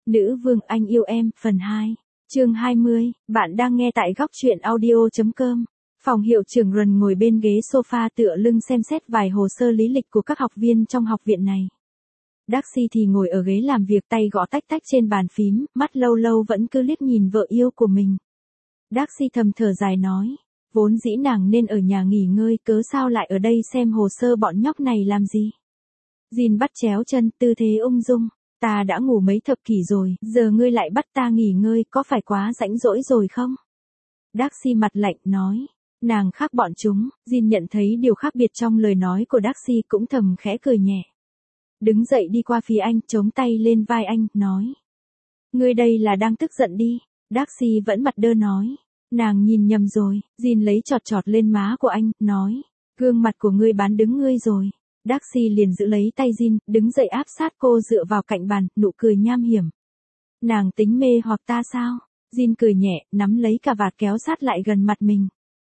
Nữ vương anh yêu em, phần 2. Chương 20, bạn đang nghe tại góc truyện audio.com. Phòng hiệu trưởng Rần ngồi bên ghế sofa tựa lưng xem xét vài hồ sơ lý lịch của các học viên trong học viện này. Darcy thì ngồi ở ghế làm việc, tay gõ tách tách trên bàn phím, mắt lâu lâu vẫn cứ liếc nhìn vợ yêu của mình. Darcy thầm thở dài nói, vốn dĩ nàng nên ở nhà nghỉ ngơi, cớ sao lại ở đây xem hồ sơ bọn nhóc này làm gì. Jin bắt chéo chân, tư thế ung dung. Ta đã ngủ mấy thập kỷ rồi, giờ ngươi lại bắt ta nghỉ ngơi, có phải quá rãnh rỗi rồi không? Darcy mặt lạnh nói, nàng khác bọn chúng. Jin nhận thấy điều khác biệt trong lời nói của Darcy, cũng thầm khẽ cười nhẹ. Đứng dậy đi qua phía anh, chống tay lên vai anh, nói. Ngươi đây là đang tức giận đi. Darcy vẫn mặt đơ nói. Nàng nhìn nhầm rồi. Jin lấy chọt chọt lên má của anh, nói. Gương mặt của ngươi bán đứng ngươi rồi. Darcy liền giữ lấy tay Jin, đứng dậy áp sát cô dựa vào cạnh bàn, nụ cười nham hiểm. Nàng tính mê hoặc ta sao? Jin cười nhẹ, nắm lấy cà vạt kéo sát lại gần mặt mình.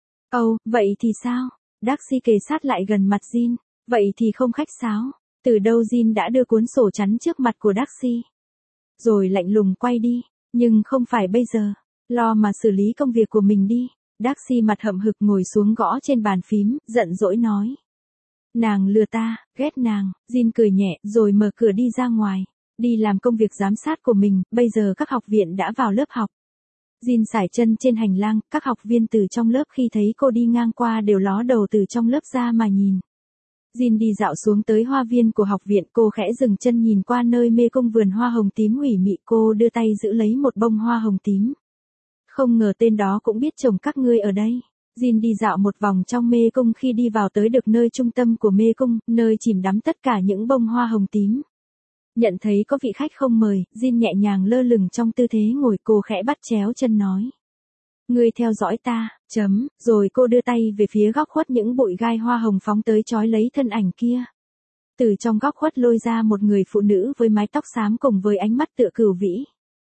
Ồ, vậy thì sao? Darcy kề sát lại gần mặt Jin. Vậy thì không khách sáo. Từ đâu Jin đã đưa cuốn sổ chắn trước mặt của Darcy. Rồi lạnh lùng quay đi. Nhưng không phải bây giờ. Lo mà xử lý công việc của mình đi. Darcy mặt hậm hực ngồi xuống gõ trên bàn phím, giận dỗi nói. Nàng lừa ta, ghét nàng. Jin cười nhẹ, rồi mở cửa đi ra ngoài. Đi làm công việc giám sát của mình, bây giờ các học viện đã vào lớp học. Jin sải chân trên hành lang, các học viên từ trong lớp khi thấy cô đi ngang qua đều ló đầu từ trong lớp ra mà nhìn. Jin đi dạo xuống tới hoa viên của học viện, cô khẽ dừng chân nhìn qua nơi mê cung vườn hoa hồng tím ủy mị, cô đưa tay giữ lấy một bông hoa hồng tím. Không ngờ tên đó cũng biết trồng các ngươi ở đây. Jin đi dạo một vòng trong mê cung, khi đi vào tới được nơi trung tâm của mê cung, nơi chìm đắm tất cả những bông hoa hồng tím. Nhận thấy có vị khách không mời, Jin nhẹ nhàng lơ lửng trong tư thế ngồi, cô khẽ bắt chéo chân nói. Ngươi theo dõi ta, rồi cô đưa tay về phía góc khuất những bụi gai hoa hồng phóng tới trói lấy thân ảnh kia. Từ trong góc khuất lôi ra một người phụ nữ với mái tóc xám cùng với ánh mắt tựa cửu vĩ.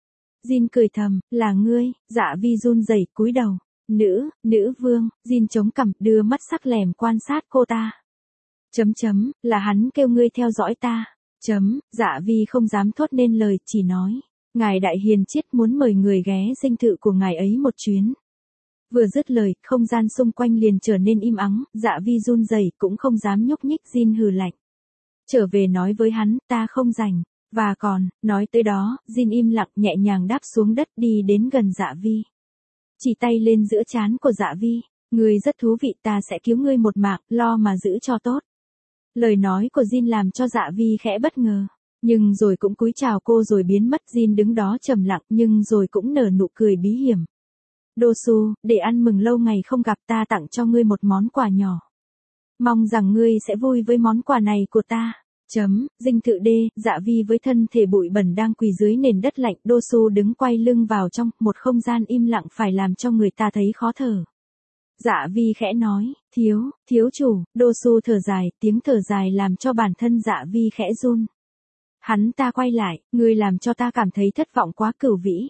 Jin cười thầm, là ngươi. Dạ Vi run rẩy cúi đầu. Nữ vương. Jin chống cằm, đưa mắt sắc lẻm quan sát cô ta. Là hắn kêu ngươi theo dõi ta. Dạ Vi không dám thốt nên lời, chỉ nói. Ngài đại hiền triết muốn mời người ghé dinh thự của ngài ấy một chuyến. Vừa dứt lời, không gian xung quanh liền trở nên im ắng, Dạ Vi run rẩy cũng không dám nhúc nhích. Jin hừ lạnh. Trở về nói với hắn, ta không rảnh. Và còn, nói tới đó, Jin im lặng nhẹ nhàng đáp xuống đất, đi đến gần Dạ Vi. Chỉ tay lên giữa trán của Dạ Vi. Ngươi rất thú vị, ta sẽ cứu ngươi một mạng, lo mà giữ cho tốt. Lời nói của Jin làm cho Dạ Vi khẽ bất ngờ. Nhưng rồi cũng cúi chào cô rồi biến mất. Jin đứng đó trầm lặng, nhưng rồi cũng nở nụ cười bí hiểm. Dosu, để ăn mừng lâu ngày không gặp, ta tặng cho ngươi một món quà nhỏ. Mong rằng ngươi sẽ vui với món quà này của ta. Dinh thự D. Dạ Vi với thân thể bụi bẩn đang quỳ dưới nền đất lạnh. Dosu đứng quay lưng vào trong, một không gian im lặng phải làm cho người ta thấy khó thở. Dạ Vi khẽ nói, thiếu chủ. Dosu thở dài, tiếng thở dài làm cho bản thân Dạ Vi khẽ run. Hắn ta quay lại, ngươi làm cho ta cảm thấy thất vọng quá, cửu vĩ.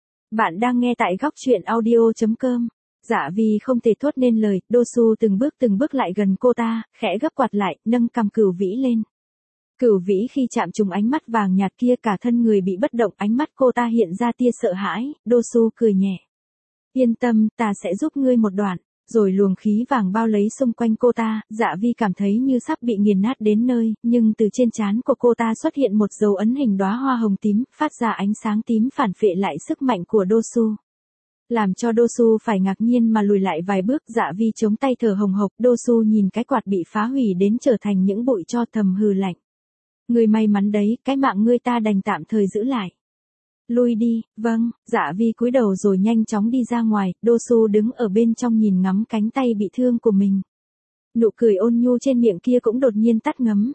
Bạn đang nghe tại góc truyện audio.com. Dạ Vi không thể thốt nên lời. Dosu từng bước lại gần cô ta, khẽ gấp quạt lại, nâng cằm cửu vĩ lên. Cửu vĩ khi chạm trúng ánh mắt vàng nhạt kia, cả thân người bị bất động, ánh mắt cô ta hiện ra tia sợ hãi. Dosu cười nhẹ. Yên tâm, ta sẽ giúp ngươi một đoạn. Rồi luồng khí vàng bao lấy xung quanh cô ta. Dạ Vi cảm thấy như sắp bị nghiền nát đến nơi, nhưng từ trên trán của cô ta xuất hiện một dấu ấn hình đóa hoa hồng tím, phát ra ánh sáng tím phản phệ lại sức mạnh của Dosu. Làm cho Dosu phải ngạc nhiên mà lùi lại vài bước. Dạ Vi chống tay thở hồng hộc. Dosu nhìn cái quạt bị phá hủy đến trở thành những bụi tro, thầm hừ lạnh. Ngươi may mắn đấy, cái mạng ngươi ta đành tạm thời giữ lại. Lui đi. Vâng. Dạ Vi cúi đầu rồi nhanh chóng đi ra ngoài. Dosu đứng ở bên trong nhìn ngắm cánh tay bị thương của mình. Nụ cười ôn nhu trên miệng kia cũng đột nhiên tắt ngấm.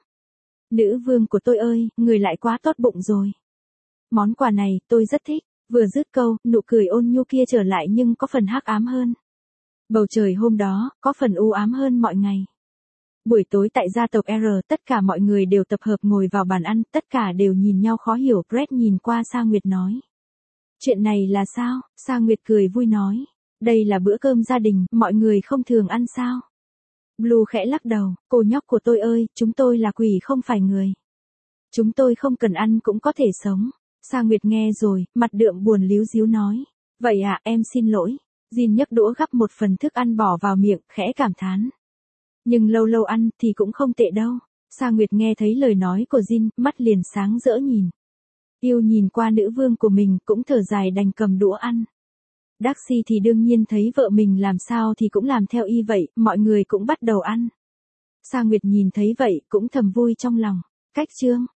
Nữ vương của tôi ơi, người lại quá tốt bụng rồi. Món quà này, tôi rất thích. Vừa dứt câu, nụ cười ôn nhu kia trở lại nhưng có phần hắc ám hơn. Bầu trời hôm đó, có phần u ám hơn mọi ngày. Buổi tối tại gia tộc R, tất cả mọi người đều tập hợp ngồi vào bàn ăn, tất cả đều nhìn nhau khó hiểu. Brett nhìn qua Sa Nguyệt nói. Chuyện này là sao? Sa Nguyệt cười vui nói. Đây là bữa cơm gia đình, mọi người không thường ăn sao? Blue khẽ lắc đầu, cô nhóc của tôi ơi, chúng tôi là quỷ không phải người. Chúng tôi không cần ăn cũng có thể sống. Sa Nguyệt nghe rồi, mặt đượm buồn líu díu nói. Vậy à, em xin lỗi. Jin nhấc đũa gắp một phần thức ăn bỏ vào miệng, khẽ cảm thán. Nhưng lâu lâu ăn thì cũng không tệ đâu. Sa Nguyệt nghe thấy lời nói của Jin, mắt liền sáng rỡ nhìn. Yêu nhìn qua nữ vương của mình, cũng thở dài đành cầm đũa ăn. Darcy thì đương nhiên thấy vợ mình làm sao thì cũng làm theo y vậy, mọi người cũng bắt đầu ăn. Sa Nguyệt nhìn thấy vậy, cũng thầm vui trong lòng. Cách chương